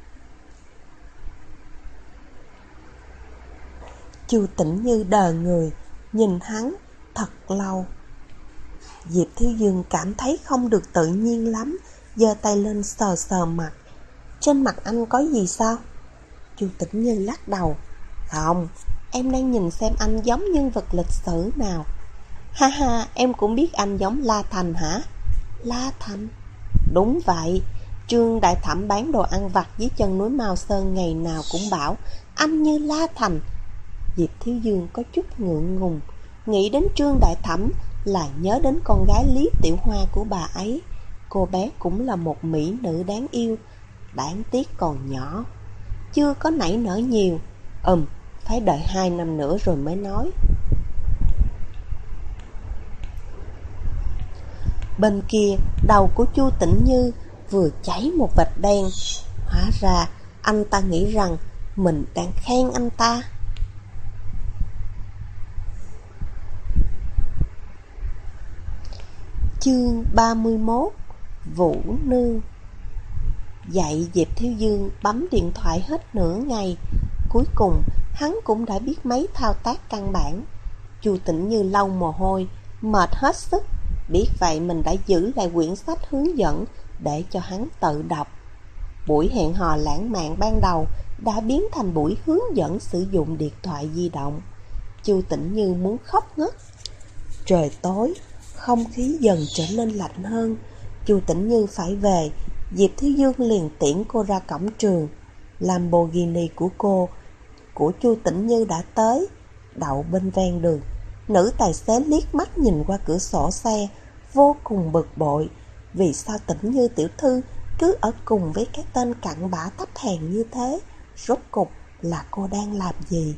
Chu Tĩnh Như đờ người, nhìn hắn thật lâu. Diệp Thiếu Dương cảm thấy không được tự nhiên lắm, giơ tay lên sờ sờ mặt. Trên mặt anh có gì sao? Chu Tĩnh Như lắc đầu. Không, em đang nhìn xem anh giống nhân vật lịch sử nào. Ha ha, em cũng biết anh giống La Thành hả? La Thành? Đúng vậy, Trương Đại Thẩm bán đồ ăn vặt dưới chân núi Mao Sơn ngày nào cũng bảo anh như La Thành. Diệp Thiếu Dương có chút ngượng ngùng, nghĩ đến Trương Đại Thẩm là nhớ đến con gái Lý Tiểu Hoa của bà ấy. Cô bé cũng là một mỹ nữ đáng yêu, đáng tiếc còn nhỏ, chưa có nảy nở nhiều. Phải đợi 2 năm nữa rồi mới nói. Bên kia, đầu của Chu Tĩnh Như vừa chảy một vệt đen. Hóa ra anh ta nghĩ rằng mình đang khen anh ta. Chương 31. Vũ Nương. Dạy Diệp Thiếu Dương bấm điện thoại hết nửa ngày. Cuối cùng hắn cũng đã biết mấy thao tác căn bản. Chu Tĩnh Như lau mồ hôi, mệt hết sức. Biết vậy mình đã giữ lại quyển sách hướng dẫn để cho hắn tự đọc. Buổi hẹn hò lãng mạn ban đầu đã biến thành buổi hướng dẫn sử dụng điện thoại di động. Chu Tĩnh Như muốn khóc ngất. Trời tối, không khí dần trở nên lạnh hơn. Chu Tĩnh Như phải về. Diệp Thiếu Dương liền tiễn cô ra cổng trường. Lamborghini của cô, của Chu Tĩnh Như đã tới, đậu bên ven đường. Nữ tài xế liếc mắt nhìn qua cửa sổ xe, vô cùng bực bội. Vì sao Tĩnh Như tiểu thư cứ ở cùng với cái tên cặn bã thấp hèn như thế? Rốt cục là cô đang làm gì?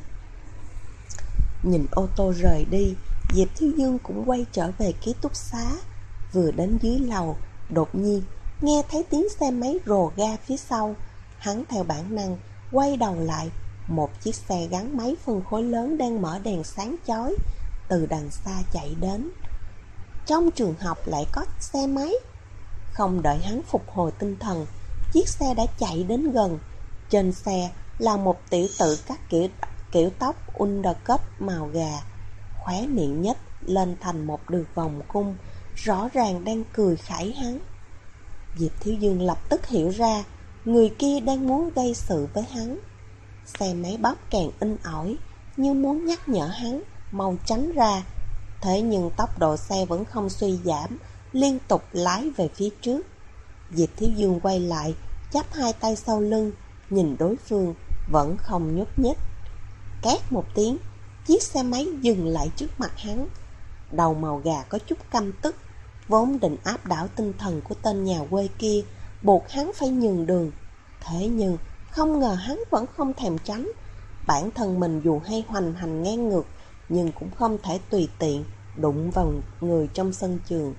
Nhìn ô tô rời đi, Diệp Thiếu Dương cũng quay trở về ký túc xá. Vừa đến dưới lầu, đột nhiên nghe thấy tiếng xe máy rồ ga phía sau. Hắn theo bản năng quay đầu lại. Một chiếc xe gắn máy phân khối lớn đang mở đèn sáng chói từ đằng xa chạy đến. Trong trường học lại có xe máy. Không đợi hắn phục hồi tinh thần, chiếc xe đã chạy đến gần. Trên xe là một tiểu tử cắt kiểu tóc undercut màu gà, khóe miệng nhếch lên thành một đường vòng cung, rõ ràng đang cười khải hắn. Diệp Thiếu Dương lập tức hiểu ra, người kia đang muốn gây sự với hắn. Xe máy bóp càng in ỏi, như muốn nhắc nhở hắn mau tránh ra. Thế nhưng tốc độ xe vẫn không suy giảm, liên tục lái về phía trước. Diệp Thiếu Dương quay lại, chắp hai tay sau lưng, nhìn đối phương vẫn không nhúc nhích. Két một tiếng, chiếc xe máy dừng lại trước mặt hắn. Đầu màu gà có chút căm tức, vốn định áp đảo tinh thần của tên nhà quê kia, buộc hắn phải nhường đường. Thế nhưng không ngờ hắn vẫn không thèm tránh. Bản thân mình dù hay hoành hành ngang ngược, nhưng cũng không thể tùy tiện đụng vào người trong sân trường.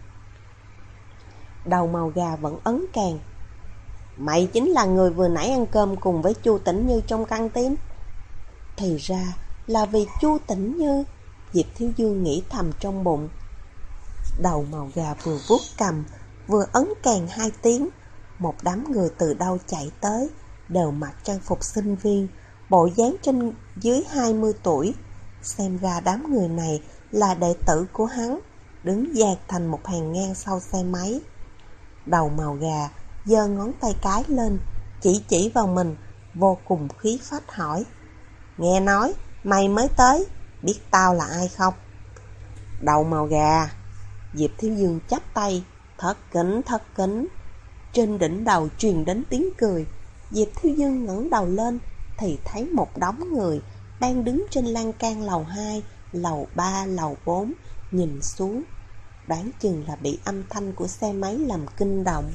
Đầu màu gà vẫn ấn càng. Mày chính là người vừa nãy ăn cơm cùng với Chu Tĩnh Như trong căng tin. Thì ra là vì Chu Tĩnh Như. Diệp Thiếu Dương nghĩ thầm trong bụng. Đầu màu gà vừa vuốt cằm, vừa ấn càng hai tiếng. Một đám người từ đâu chạy tới, đều mặc trang phục sinh viên, bộ dáng trên dưới 20 tuổi. Xem ra đám người này là đệ tử của hắn, đứng dạt thành một hàng ngang sau xe máy. Đầu màu gà giơ ngón tay cái lên, chỉ vào mình, vô cùng khí phách hỏi. Nghe nói mày mới tới, biết tao là ai không? Đầu màu gà. Diệp Thiếu Dương chắp tay, thất kính. Trên đỉnh đầu truyền đến tiếng cười. Diệp Thiếu Dương ngẩng đầu lên thì thấy một đống người đang đứng trên lan can lầu 2, lầu 3, lầu 4 nhìn xuống. Đoán chừng là bị âm thanh của xe máy làm kinh động.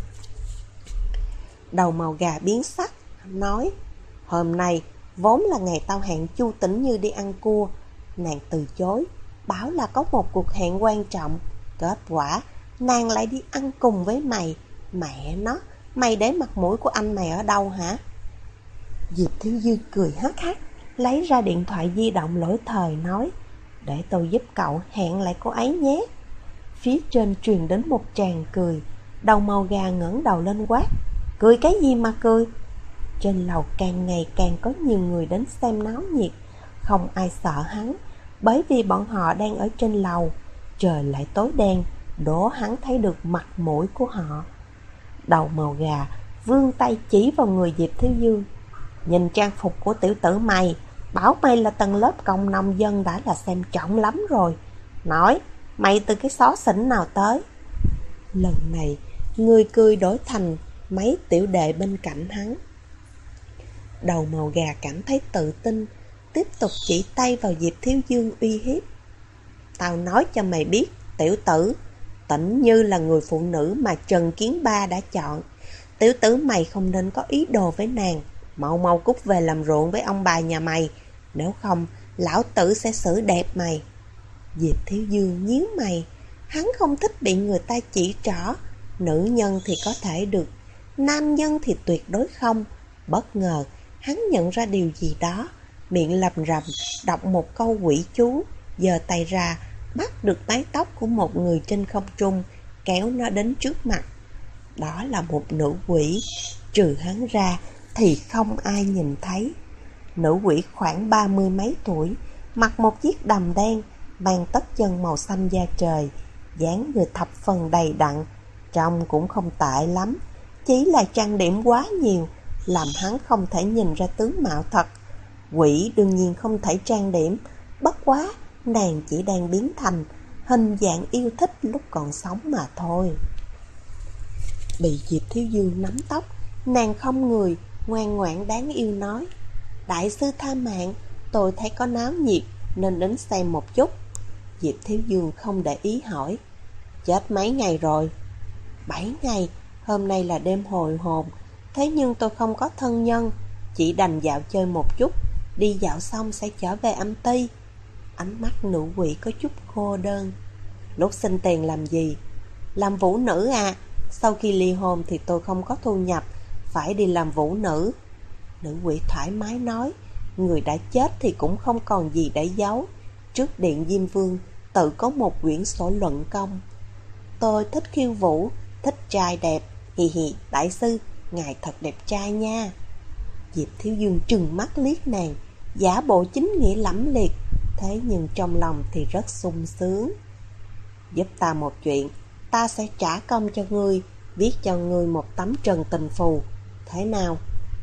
Đầu màu gà biến sắc, nói. Hôm nay vốn là ngày tao hẹn Chu Tĩnh Như đi ăn cua. Nàng từ chối, bảo là có một cuộc hẹn quan trọng. Kết quả nàng lại đi ăn cùng với mày. Mẹ nó, mày để mặt mũi của anh mày ở đâu hả? Diệp Thiếu Dương cười hắc hắc, lấy ra điện thoại di động lỗi thời nói. Để tôi giúp cậu hẹn lại cô ấy nhé. Phía trên truyền đến một tràng cười. Đầu màu gà ngẩng đầu lên quát. Cười cái gì mà cười? Trên lầu càng ngày càng có nhiều người đến xem náo nhiệt. Không ai sợ hắn, bởi vì bọn họ đang ở trên lầu. Trời lại tối đen, đố hắn thấy được mặt mũi của họ. Đầu màu gà vươn tay chỉ vào người Diệp Thiếu Dương. Nhìn trang phục của tiểu tử mày, bảo mày là tầng lớp cộng nông dân đã là xem trọng lắm rồi. Nói, mày từ cái xó xỉnh nào tới? Lần này, người cười đổi thành mấy tiểu đệ bên cạnh hắn. Đầu màu gà cảm thấy tự tin, tiếp tục chỉ tay vào Diệp Thiếu Dương uy hiếp. Tao nói cho mày biết, tiểu tử, Tĩnh Như là người phụ nữ mà Trần Kiến Ba đã chọn. Tiểu tử mày không nên có ý đồ với nàng. Mau cút về làm ruộng với ông bà nhà mày. Nếu không, lão tử sẽ xử đẹp mày. Diệp Thiếu Dương nhíu mày. Hắn không thích bị người ta chỉ trỏ. Nữ nhân thì có thể được, nam nhân thì tuyệt đối không. Bất ngờ, hắn nhận ra điều gì đó. Miệng lầm rầm, đọc một câu quỷ chú, giơ tay ra, bắt được mái tóc của một người trên không trung, kéo nó đến trước mặt. Đó là một nữ quỷ, trừ hắn ra thì không ai nhìn thấy. Nữ quỷ khoảng 30 mấy tuổi, mặc một chiếc đầm đen, mang tất chân màu xanh da trời, dáng người thập phần đầy đặn, trông cũng không tệ lắm, chỉ là trang điểm quá nhiều, làm hắn không thể nhìn ra tướng mạo thật. Quỷ đương nhiên không thể trang điểm, bất quá nàng chỉ đang biến thành hình dạng yêu thích lúc còn sống mà thôi. Bị Diệp Thiếu Dương nắm tóc, nàng không người, ngoan ngoãn đáng yêu nói: đại sư tha mạng, tôi thấy có náo nhiệt nên đến xem một chút. Diệp Thiếu Dương không để ý hỏi: chết mấy ngày rồi? 7 ngày, hôm nay là đêm hồi hồn, thế nhưng tôi không có thân nhân, chỉ đành dạo chơi một chút, đi dạo xong sẽ trở về Âm Ty. Ánh mắt nữ quỷ có chút cô đơn. Lúc xin tiền làm gì? Làm vũ nữ à? Sau khi ly hôn thì tôi không có thu nhập, phải đi làm vũ nữ. Nữ quỷ thoải mái nói, người đã chết thì cũng không còn gì để giấu. Trước điện Diêm Vương tự có một quyển sổ luận công. Tôi thích khiêu vũ, thích trai đẹp, hì hì, đại sư, ngài thật đẹp trai nha. Diệp Thiếu Dương trừng mắt liếc nàng, giả bộ chính nghĩa lẫm liệt, thế nhưng trong lòng thì rất sung sướng. Giúp ta một chuyện, ta sẽ trả công cho ngươi, viết cho ngươi một tấm trần tình phù, thế nào?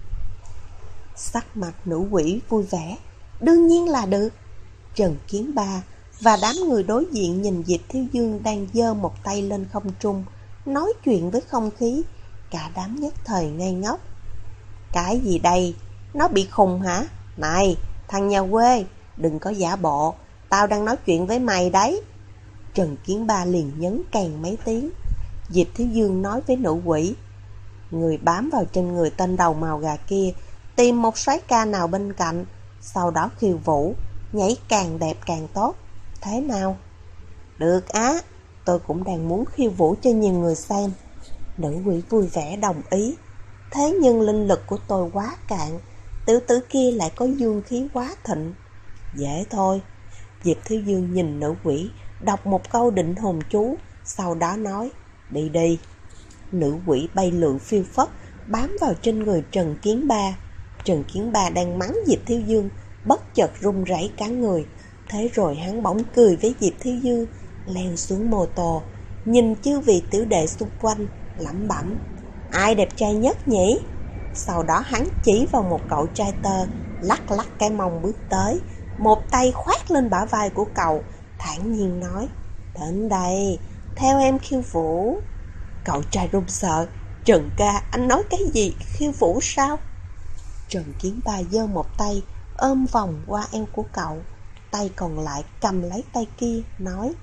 Sắc mặt nữ quỷ vui vẻ, đương nhiên là được. Trần Kiến Ba và đám người đối diện nhìn Diệp Thiếu Dương đang giơ một tay lên không trung, nói chuyện với không khí, cả đám nhất thời ngây ngốc. Cái gì đây? Nó bị khùng hả? Này, thằng nhà quê, đừng có giả bộ, tao đang nói chuyện với mày đấy. Trần Kiến Ba liền nhấn càng mấy tiếng. Diệp Thiếu Dương nói với nữ quỷ, người bám vào trên người tên đầu màu gà kia, tìm một soái ca nào bên cạnh, sau đó khiêu vũ, nhảy càng đẹp càng tốt, thế nào? Được á, tôi cũng đang muốn khiêu vũ cho nhiều người xem. Nữ quỷ vui vẻ đồng ý. Thế nhưng linh lực của tôi quá cạn, tiểu tử kia lại có dương khí quá thịnh. Dễ thôi. Diệp Thiếu Dương nhìn nữ quỷ, đọc một câu định hồn chú, sau đó nói, đi đi. Nữ quỷ bay lượn phiêu phất, bám vào trên người Trần Kiến Ba. Trần Kiến Ba đang mắng Diệp Thiếu Dương, bất chợt run rẩy cả người. Thế rồi hắn bỗng cười với Diệp Thiếu Dương, leo xuống mô tô, nhìn chư vị tiểu đệ xung quanh, lẩm bẩm, ai đẹp trai nhất nhỉ? Sau đó hắn chỉ vào một cậu trai tơ, lắc lắc cái mông bước tới, một tay khoác lên bả vai của cậu, thản nhiên nói, đến đây, theo em khiêu vũ. Cậu trai run sợ, Trần ca, anh nói cái gì, khiêu vũ sao? Trần Kiến Ba giơ một tay, ôm vòng qua eo của cậu, tay còn lại cầm lấy tay kia, nói,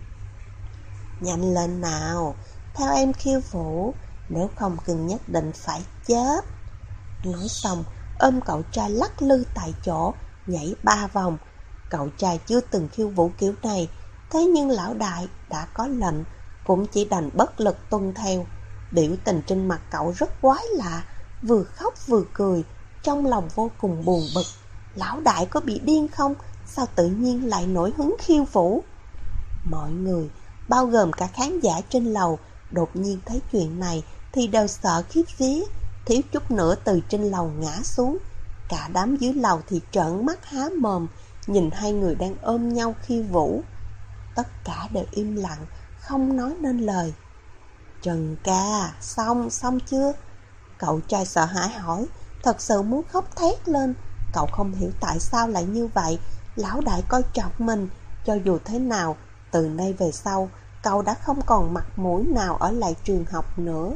nhanh lên nào, theo em khiêu vũ, nếu không cưng nhất định phải chết. Nói xong, ôm cậu trai lắc lư tại chỗ, nhảy 3 vòng. Cậu trai chưa từng khiêu vũ kiểu này, thế nhưng lão đại đã có lệnh, cũng chỉ đành bất lực tuân theo. Biểu tình trên mặt cậu rất quái lạ, vừa khóc vừa cười, trong lòng vô cùng buồn bực. Lão đại có bị điên không? Sao tự nhiên lại nổi hứng khiêu vũ? Mọi người, bao gồm cả khán giả trên lầu, đột nhiên thấy chuyện này thì đều sợ khiếp vía, thiếu chút nữa từ trên lầu ngã xuống. Cả đám dưới lầu thì trợn mắt há mồm, nhìn hai người đang ôm nhau khiêu vũ. Tất cả đều im lặng, không nói nên lời. Trần ca, xong chưa? Cậu trai sợ hãi hỏi, thật sự muốn khóc thét lên. Cậu không hiểu tại sao lại như vậy. Lão đại coi trọng mình, cho dù thế nào, từ nay về sau, cậu đã không còn mặt mũi nào ở lại trường học nữa.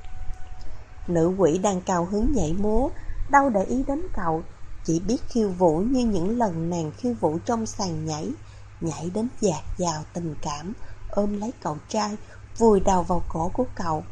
Nữ quỷ đang cao hứng nhảy múa, đâu để ý đến cậu, chỉ biết khiêu vũ như những lần nàng khiêu vũ trong sàn nhảy, nhảy đến dạt dào tình cảm, ôm lấy cậu trai, vùi đầu vào cổ của cậu.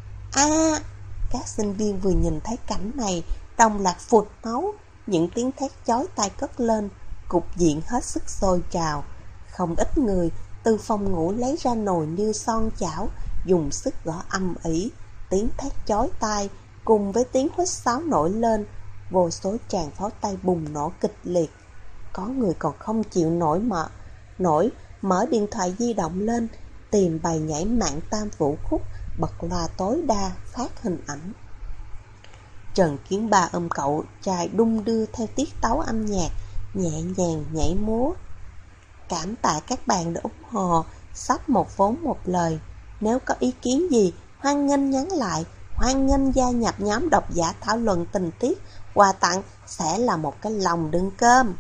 Các sinh viên vừa nhìn thấy cảnh này, đồng loạt phụt máu, những tiếng thét chói tai cất lên, cục diện hết sức sôi trào. Không ít người từ phòng ngủ lấy ra nồi niêu son chảo, dùng sức gõ âm ỉ, tiếng thét chói tai cùng với tiếng huýt sáo nổi lên, vô số tràng pháo tay bùng nổ kịch liệt. Có người còn không chịu nổi mở điện thoại di động lên, tìm bài nhảy mạng tam vũ khúc, bật loa tối đa phát hình ảnh. Trần Kiến Ba ôm cậu trai đung đưa theo tiết tấu âm nhạc, nhẹ nhàng nhảy múa. Cảm tạ các bạn đã ủng hộ sách Một Vốn Một Lời. Nếu có ý kiến gì, hoan nghênh nhắn lại, hoan nghênh gia nhập nhóm độc giả thảo luận tình tiết. Quà tặng sẽ là một cái lòng đựng cơm.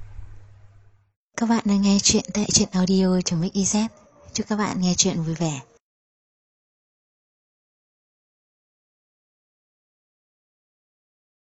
Các bạn đang nghe chuyện tại truyện audio.mix.iz. Chúc các bạn nghe chuyện vui vẻ.